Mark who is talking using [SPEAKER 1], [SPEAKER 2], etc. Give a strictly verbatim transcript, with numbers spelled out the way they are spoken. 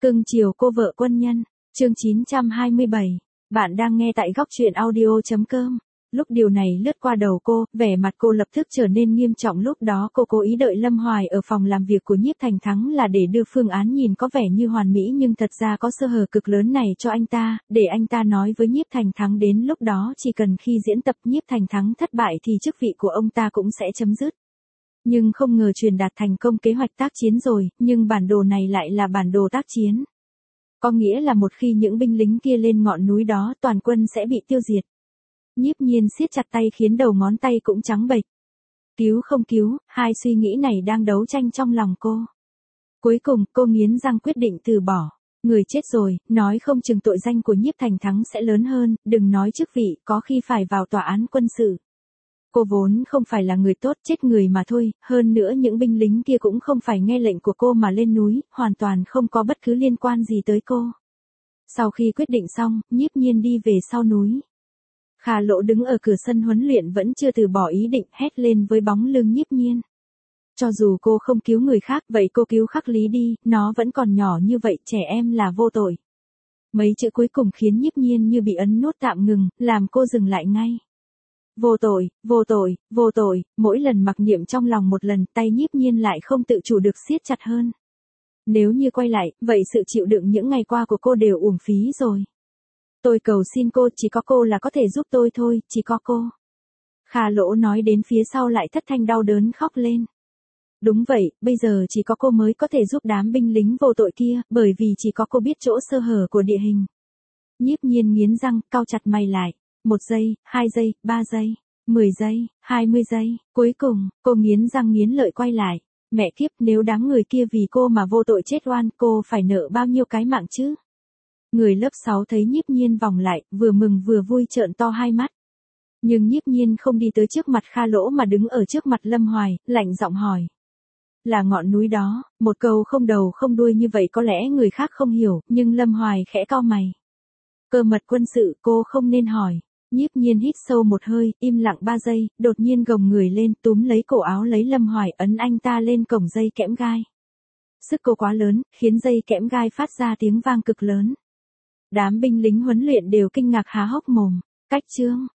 [SPEAKER 1] Cưng chiều cô vợ quân nhân, chương chín trăm hai mươi bảy. Bạn đang nghe tại góc truyện audio chấm com. Lúc điều này lướt qua đầu cô, vẻ mặt cô lập tức trở nên nghiêm trọng. Lúc đó cô cố ý đợi Lâm Hoài ở phòng làm việc của Nhiếp Thành Thắng là để đưa phương án nhìn có vẻ như hoàn mỹ nhưng thật ra có sơ hở cực lớn này cho anh ta, để anh ta nói với Nhiếp Thành Thắng đến lúc đó chỉ cần khi diễn tập Nhiếp Thành Thắng thất bại thì chức vị của ông ta cũng sẽ chấm dứt. Nhưng không ngờ truyền đạt thành công kế hoạch tác chiến rồi, nhưng bản đồ này lại là bản đồ tác chiến. Có nghĩa là một khi những binh lính kia lên ngọn núi đó toàn quân sẽ bị tiêu diệt. Nhiếp Nhiên siết chặt tay khiến đầu ngón tay cũng trắng bệch. Cứu không cứu, hai suy nghĩ này đang đấu tranh trong lòng cô. Cuối cùng cô nghiến răng quyết định từ bỏ. Người chết rồi, nói không chừng tội danh của Nhiếp Thành Thắng sẽ lớn hơn, đừng nói chức vị, có khi phải vào tòa án quân sự. Cô vốn không phải là người tốt, chết người mà thôi, hơn nữa những binh lính kia cũng không phải nghe lệnh của cô mà lên núi, hoàn toàn không có bất cứ liên quan gì tới cô. Sau khi quyết định xong, Nhiếp Nhiên đi về sau núi. Kha Lỗ đứng ở cửa sân huấn luyện vẫn chưa từ bỏ ý định, hét lên với bóng lưng Nhiếp Nhiên. Cho dù cô không cứu người khác, vậy cô cứu Khắc Lý đi, nó vẫn còn nhỏ như vậy, trẻ em là vô tội. Mấy chữ cuối cùng khiến Nhiếp Nhiên như bị ấn nút tạm ngừng, làm cô dừng lại ngay. Vô tội, vô tội, vô tội, mỗi lần mặc niệm trong lòng một lần, tay Nhiếp Nhiên lại không tự chủ được siết chặt hơn. Nếu như quay lại, vậy sự chịu đựng những ngày qua của cô đều uổng phí rồi. Tôi cầu xin cô, chỉ có cô là có thể giúp tôi thôi, chỉ có cô. Kha Lỗ nói đến phía sau lại thất thanh đau đớn khóc lên. Đúng vậy, bây giờ chỉ có cô mới có thể giúp đám binh lính vô tội kia, bởi vì chỉ có cô biết chỗ sơ hở của địa hình. Nhiếp Nhiên nghiến răng, cau chặt mày lại. Một giây, hai giây, ba giây, mười giây, hai mươi giây, cuối cùng, cô nghiến răng nghiến lợi quay lại. Mẹ kiếp, nếu đám người kia vì cô mà vô tội chết oan, cô phải nợ bao nhiêu cái mạng chứ? Người lớp sáu thấy Nhiếp Nhiên vòng lại, vừa mừng vừa vui trợn to hai mắt. Nhưng Nhiếp Nhiên không đi tới trước mặt Kha Lỗ mà đứng ở trước mặt Lâm Hoài, lạnh giọng hỏi. Là ngọn núi đó, một câu không đầu không đuôi như vậy có lẽ người khác không hiểu, nhưng Lâm Hoài khẽ cau mày. Cơ mật quân sự cô không nên hỏi. Nhiếp Nhiên hít sâu một hơi, im lặng ba giây, đột nhiên gồng người lên, túm lấy cổ áo lấy Lâm Hoài, ấn anh ta lên cổng dây kẽm gai. Sức cô quá lớn, khiến dây kẽm gai phát ra tiếng vang cực lớn. Đám binh lính huấn luyện đều kinh ngạc há hốc mồm. Cách chương,